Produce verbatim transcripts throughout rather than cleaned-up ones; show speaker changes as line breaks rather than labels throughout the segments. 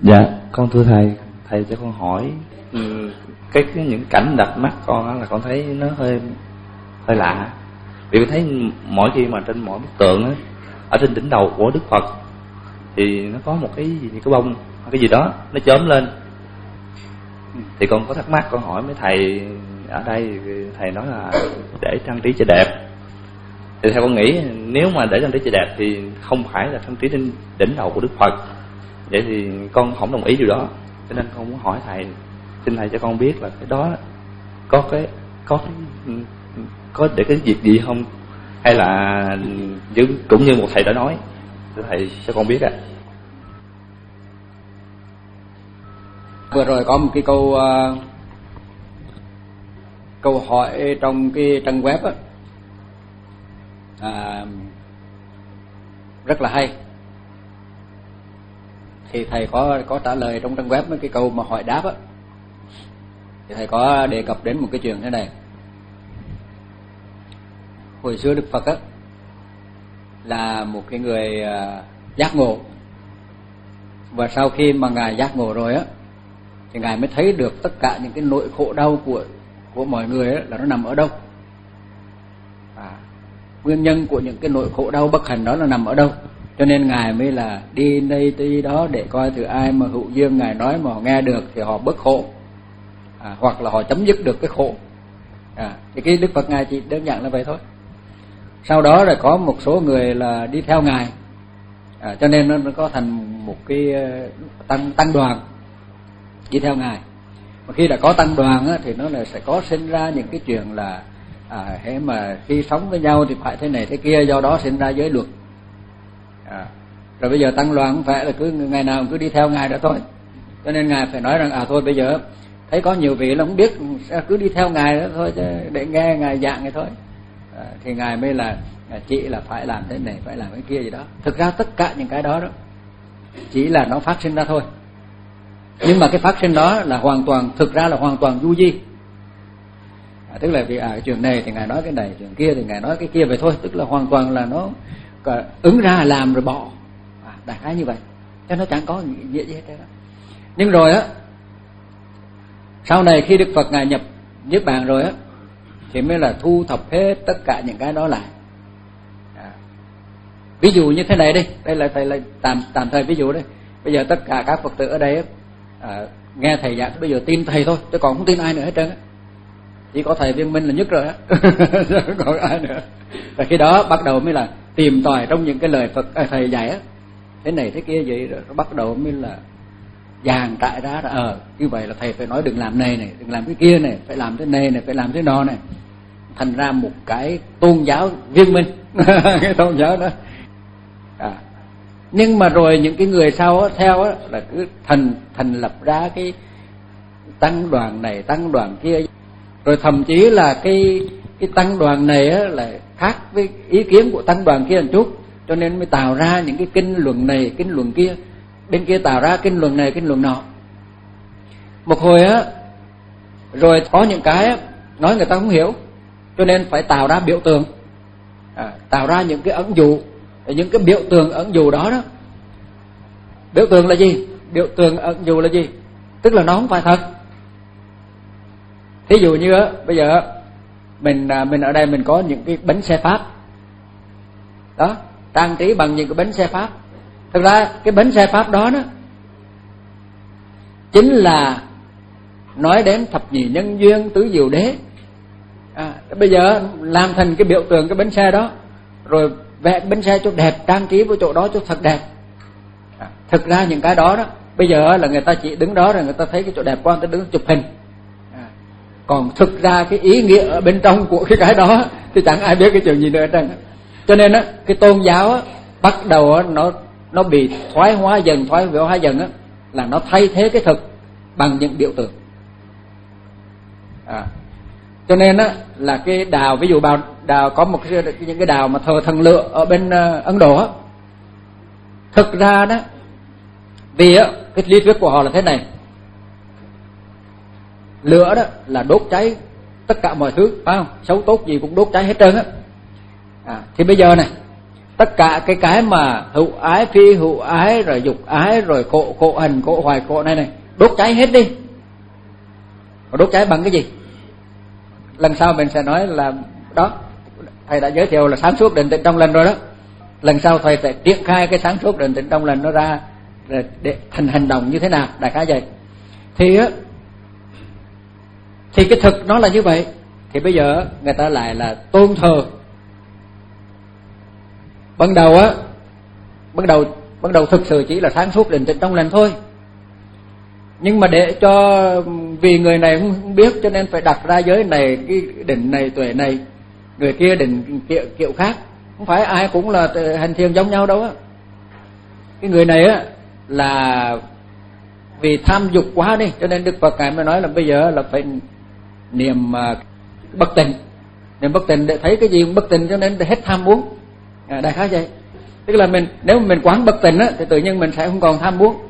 Dạ, con thưa thầy, thầy cho con hỏi cái, cái những cảnh đặt mắt con đó là con thấy nó hơi hơi lạ. Vì con thấy mỗi khi mà trên mỗi bức tượng á, ở trên đỉnh đầu của Đức Phật thì nó có một cái gì, cái bông, cái gì đó nó chớm lên. Thì con có thắc mắc, con hỏi mấy thầy ở đây, thầy nói là để trang trí cho đẹp. Thì theo con nghĩ nếu mà để trang trí cho đẹp thì không phải là trang trí trên đỉnh đầu của Đức Phật. Vậy thì con không đồng ý điều đó, cho nên con muốn hỏi thầy, xin thầy cho con biết là cái đó có cái có cái có để cái việc gì không, hay là cũng như một thầy đã nói. Thưa thầy cho con biết ạ.
Vừa rồi có một cái câu uh, câu hỏi trong cái trang web á, à, rất là hay. Thì thầy có có trả lời trong trang web mấy cái câu mà hỏi đáp á. Thì thầy có đề cập đến một cái chuyện thế này. Hồi xưa Đức Phật á là một cái người uh, giác ngộ, và sau khi mà ngài giác ngộ rồi á thì ngài mới thấy được tất cả những cái nỗi khổ đau của của mọi người á là nó nằm ở đâu, à, nguyên nhân của những cái nỗi khổ đau bất hạnh đó là nằm ở đâu. Cho nên ngài mới là đi đây đi đó để coi thử ai mà hữu duyên ngài nói mà họ nghe được thì họ bớt khổ, à, hoặc là họ chấm dứt được cái khổ. À, thì cái Đức Phật ngài chỉ đơn giản là vậy thôi. Sau đó là có một số người là đi theo ngài, à, cho nên nó có thành một cái tăng tăng đoàn đi theo ngài. Mà khi đã có tăng đoàn á, thì nó là sẽ có sinh ra những cái chuyện là à, thế mà khi sống với nhau thì phải thế này thế kia, do đó sinh ra giới luật. À, rồi bây giờ tăng đoàn không phải là cứ ngày nào cứ đi theo ngài đó thôi, cho nên ngài phải nói rằng à thôi bây giờ thấy có nhiều vị là không biết, cứ đi theo ngài đó thôi chứ để nghe ngài giảng này thôi. À, thì ngài mới là chỉ là phải làm thế này, phải làm cái kia gì đó. Thực ra tất cả những cái đó đó chỉ là nó phát sinh ra thôi, nhưng mà cái phát sinh đó là hoàn toàn, thực ra là hoàn toàn du di. À, tức là vì à, cái chuyện này thì ngài nói cái này, chuyện kia thì ngài nói cái kia vậy thôi, tức là hoàn toàn là nó ứng ra làm rồi bỏ, à, đại khái như vậy, cho nó chẳng có gì gì hết đó. Nhưng rồi á, sau này khi Đức Phật ngài nhập niết bàn rồi á thì mới là thu thập hết tất cả những cái đó lại. À, ví dụ như thế này đi, đây là thầy là tạm tạm thời ví dụ đấy. Bây giờ tất cả các Phật tử ở đây á, à, nghe thầy giảng bây giờ tin thầy thôi, chứ còn không tin ai nữa hết trơn á. Chỉ có thầy Viên Minh là nhất rồi á, còn ai nữa. Và khi đó bắt đầu mới là tìm tòi trong những cái lời Phật à, thầy dạy á, thế này thế kia vậy, rồi bắt đầu mới là dàn trại ra là ờ như vậy là thầy phải nói đừng làm này này, đừng làm cái kia này, phải làm thế này này, phải làm thế nọ này. Thành ra một cái tôn giáo viên minh cái tôn giáo đó. À, nhưng mà rồi những cái người sau á, theo á, là cứ thành thành lập ra cái tăng đoàn này, tăng đoàn kia, rồi thậm chí là cái cái tăng đoàn này á, là khác với ý kiến của tăng đoàn kia một chút, cho nên mới tạo ra những cái kinh luận này, kinh luận kia, bên kia tạo ra kinh luận này, kinh luận nọ. Một hồi á, rồi có những cái á, nói người ta không hiểu, cho nên phải tạo ra biểu tượng, à, tạo ra những cái ẩn dụ, những cái biểu tượng ẩn dụ đó đó. Biểu tượng là gì? Biểu tượng ẩn dụ là gì? Tức là nó không phải thật. Thí dụ như á, bây giờ mình mình ở đây mình có những cái bánh xe Pháp đó, trang trí bằng những cái bánh xe Pháp. Thực ra cái bánh xe Pháp đó đó chính là nói đến thập nhị nhân duyên, tứ diệu đế. À, bây giờ làm thành cái biểu tượng cái bánh xe đó, rồi vẽ cái bánh xe cho đẹp, trang trí vào chỗ đó cho thật đẹp. À, thực ra những cái đó đó bây giờ là người ta chỉ đứng đó rồi người ta thấy cái chỗ đẹp quá, người ta đứng chụp hình. À, còn thực ra cái ý nghĩa ở bên trong của cái cái đó thì chẳng ai biết cái chuyện gì nữa trơn. Cho nên á, cái tôn giáo á, bắt đầu á, nó nó bị thoái hóa dần, thoái hóa dần á, là nó thay thế cái thực bằng những biểu tượng. À, cho nên á, là cái đào, ví dụ vào đào có một cái, những cái đào mà thờ thần lửa ở bên uh, Ấn Độ á, thực ra đó vì á, cái lý thuyết của họ là thế này: lửa đó là đốt cháy tất cả mọi thứ, phải không? Xấu tốt gì cũng đốt cháy hết trơn á. À, thì bây giờ này, tất cả cái cái mà hữu ái, phi hữu ái, rồi dục ái, rồi khổ khổ hành, khổ hoài, khổ này này, đốt cháy hết đi. Đốt cháy bằng cái gì? Lần sau mình sẽ nói là đó, thầy đã giới thiệu là sáng suốt định tĩnh trong lành rồi đó. Lần sau thầy sẽ triển khai cái sáng suốt định tĩnh trong lành nó ra để thành hành động như thế nào, đại khái vậy. Thì á, thì cái thực nó là như vậy. Thì bây giờ người ta lại là tôn thờ. Ban đầu á, ban đầu ban đầu thực sự chỉ là sáng suốt định tĩnh trong lành thôi. Nhưng mà để cho, vì người này không biết cho nên phải đặt ra giới này, cái định này, tuệ này, người kia định kiểu, kiểu khác. Không phải ai cũng là hành thiền giống nhau đâu á. Cái người này á là vì tham dục quá đi, cho nên Đức Phật Ngài mới nói là bây giờ là phải niệm uh, bất tịnh. Niệm bất tịnh để thấy cái gì cũng bất tịnh, cho nên hết tham muốn. À, đại khái vậy. Tức là mình, nếu mình quán bất tịnh á thì tự nhiên mình sẽ không còn tham muốn.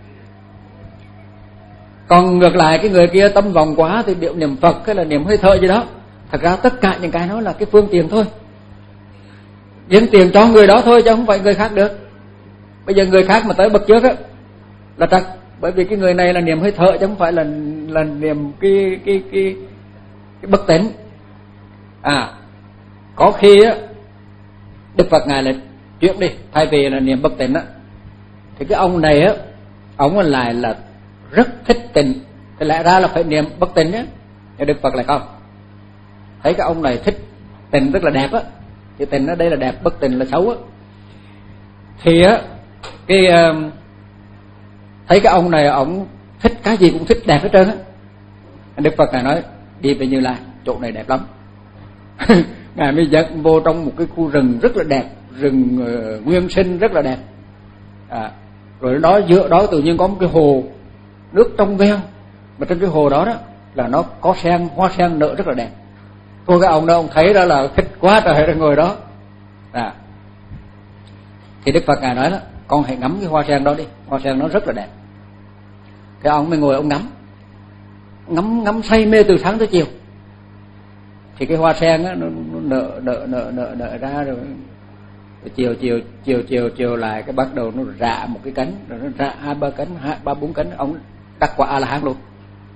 Còn ngược lại cái người kia tâm vọng quá thì biểu niệm Phật hay là niệm hơi thở gì đó. Thật ra tất cả những cái đó là cái phương tiện thôi, dâng tiền cho người đó thôi chứ không phải người khác được. Bây giờ người khác mà tới bậc trước á là trật, bởi vì cái người này là niệm hơi thở chứ không phải là là niệm cái cái cái, cái bất tịnh. À, có khi á Đức Phật Ngài lại chuyển đi, thay vì là niệm bất tịnh á thì cái ông này á, ông lại là rất thích tịnh, thì lẽ ra là phải niệm bất tịnh nhé. Nhưng Đức Phật lại không, thấy cái ông này thích tịnh rất là đẹp á, thì tịnh ở đây là đẹp, bất tịnh là xấu á. Thì á cái uh, thấy cái ông này ông thích cái gì cũng thích đẹp hết trơn á. Đức Phật Ngài nói đi về Như Lai, chỗ này đẹp lắm. Ngài mới dẫn vô trong một cái khu rừng rất là đẹp, rừng uh, nguyên sinh rất là đẹp. À, rồi đó giữa đó tự nhiên có một cái hồ nước trong veo, mà trên cái hồ đó đó là nó có sen, hoa sen nở rất là đẹp. Thôi cái ông đó ông thấy đó là thích quá trời, rồi ngồi đó. À, thì Đức Phật Ngài nói đó, con hãy ngắm cái hoa sen đó đi, hoa sen nó rất là đẹp. Cái ông mới ngồi ông ngắm, ngắm ngắm say mê từ sáng tới chiều. Thì cái hoa sen á nó, nó nở nở nở nở nở ra rồi, rồi chiều chiều chiều chiều chiều lại cái bắt đầu nó rạ một cái cánh, rồi nó rạ hai ba cánh, hai ba bốn cánh, ông đắc quả A La Hán luôn.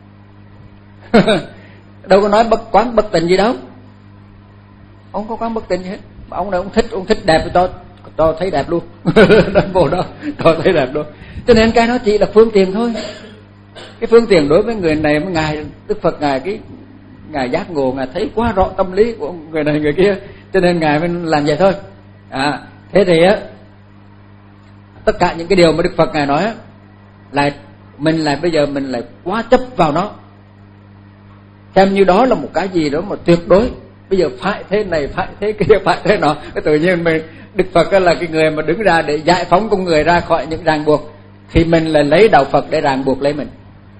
Đâu có nói bất quán bất tịnh gì đâu, ông có quán bất tịnh gì hết. Ông này ông thích, ông thích đẹp cho cho thấy đẹp luôn. Đến vô đó cho thấy đẹp luôn. Cho nên cái nó chỉ là phương tiện thôi. Cái phương tiện đối với người này, với ngài Đức Phật Ngài cái ngài giác ngộ, ngài thấy quá rõ tâm lý của người này người kia, cho nên ngài mới làm vậy thôi. À, thế thì á, tất cả những cái điều mà Đức Phật Ngài nói á, lại mình lại bây giờ mình lại quá chấp vào nó, xem như đó là một cái gì đó mà tuyệt đối. Bây giờ phải thế này, phải thế kia, phải thế nọ. Cái tự nhiên mình, Đức Phật là cái người mà đứng ra để giải phóng con người ra khỏi những ràng buộc, thì mình lại lấy đạo Phật để ràng buộc lấy mình.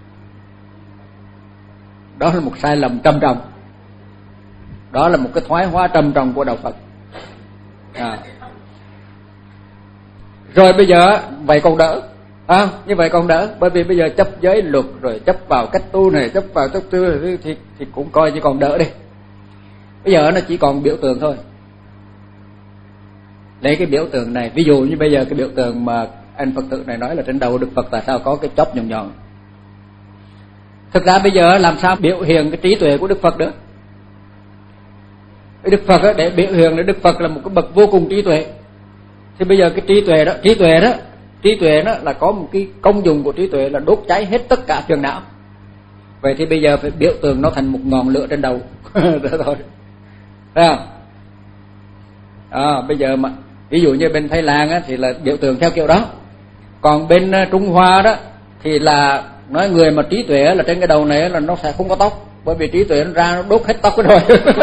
Đó là một sai lầm trầm trọng. Đó là một cái thoái hóa trầm trọng của đạo Phật. À. Rồi bây giờ vậy còn đỡ, à, như vậy còn đỡ, bởi vì bây giờ chấp giới luật, rồi chấp vào cách tu này, chấp vào chấp tu này, thì, thì cũng coi như còn đỡ đi. Bây giờ nó chỉ còn biểu tượng thôi. Lấy cái biểu tượng này, ví dụ như bây giờ cái biểu tượng mà anh Phật tử này nói là trên đầu Đức Phật tại sao có cái chóp nhọn nhọn. Thực ra bây giờ làm sao biểu hiện cái trí tuệ của Đức Phật được? Đức Phật đó, để biểu hiện là Đức Phật là một cái bậc vô cùng trí tuệ. Thì bây giờ cái trí tuệ đó, trí tuệ đó, trí tuệ đó là có một cái công dụng của trí tuệ là đốt cháy hết tất cả phiền não. Vậy thì bây giờ phải biểu tượng nó thành một ngọn lửa trên đầu. Đó thôi. Thấy không? À, bây giờ mà ví dụ như bên Thái Lan á, thì là biểu tượng theo kiểu đó. Còn bên uh, Trung Hoa đó thì là nói người mà trí tuệ là trên cái đầu này là nó sẽ không có tóc, bởi vì trí tuệ nó ra nó đốt hết tóc rồi.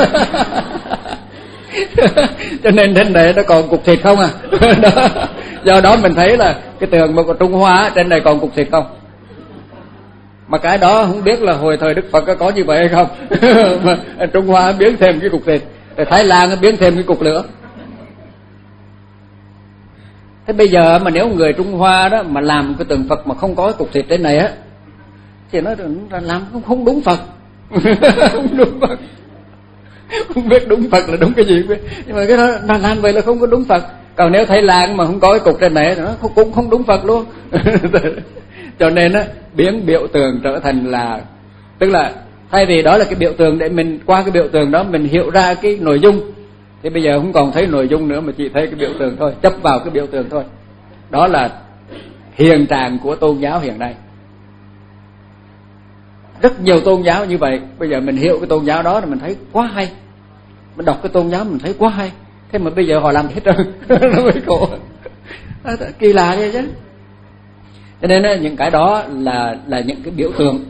Cho nên trên này nó còn cục thịt không à. Đó. Do đó mình thấy là cái tượng của Trung Hoa trên này còn cục thịt không. Mà cái đó không biết là hồi thời Đức Phật có như vậy hay không. Mà Trung Hoa biến thêm cái cục thịt, Thái Lan biến thêm cái cục lửa. Thế bây giờ mà nếu người Trung Hoa đó mà làm cái tượng Phật mà không có cái cục thịt trên này á, thì nó làm không đúng Phật. Không đúng Phật. Không biết đúng Phật là đúng cái gì, nhưng mà cái đó làm vậy là không có đúng Phật. Còn nếu thấy làng mà không có cái cục trên này nó cũng không đúng Phật luôn. Cho nên á, biến biểu tượng trở thành là, tức là thay vì đó là cái biểu tượng để mình qua cái biểu tượng đó mình hiểu ra cái nội dung, thì bây giờ không còn thấy nội dung nữa mà chỉ thấy cái biểu tượng thôi, chấp vào cái biểu tượng thôi. Đó là hiện trạng của tôn giáo hiện nay. Rất nhiều tôn giáo như vậy. Bây giờ mình hiểu cái tôn giáo đó thì mình thấy quá hay, mình đọc cái tôn giáo mình thấy quá hay, thế mà bây giờ họ làm hết trơn. Nó mới khổ. Kỳ lạ vậy chứ. Cho nên những cái đó là là những cái biểu tượng,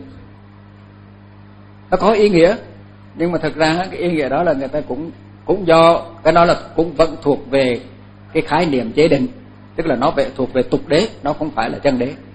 nó có ý nghĩa, nhưng mà thực ra cái ý nghĩa đó là người ta cũng cũng do cái đó là cũng vẫn thuộc về cái khái niệm chế định, tức là nó về thuộc về tục đế, nó không phải là chân đế.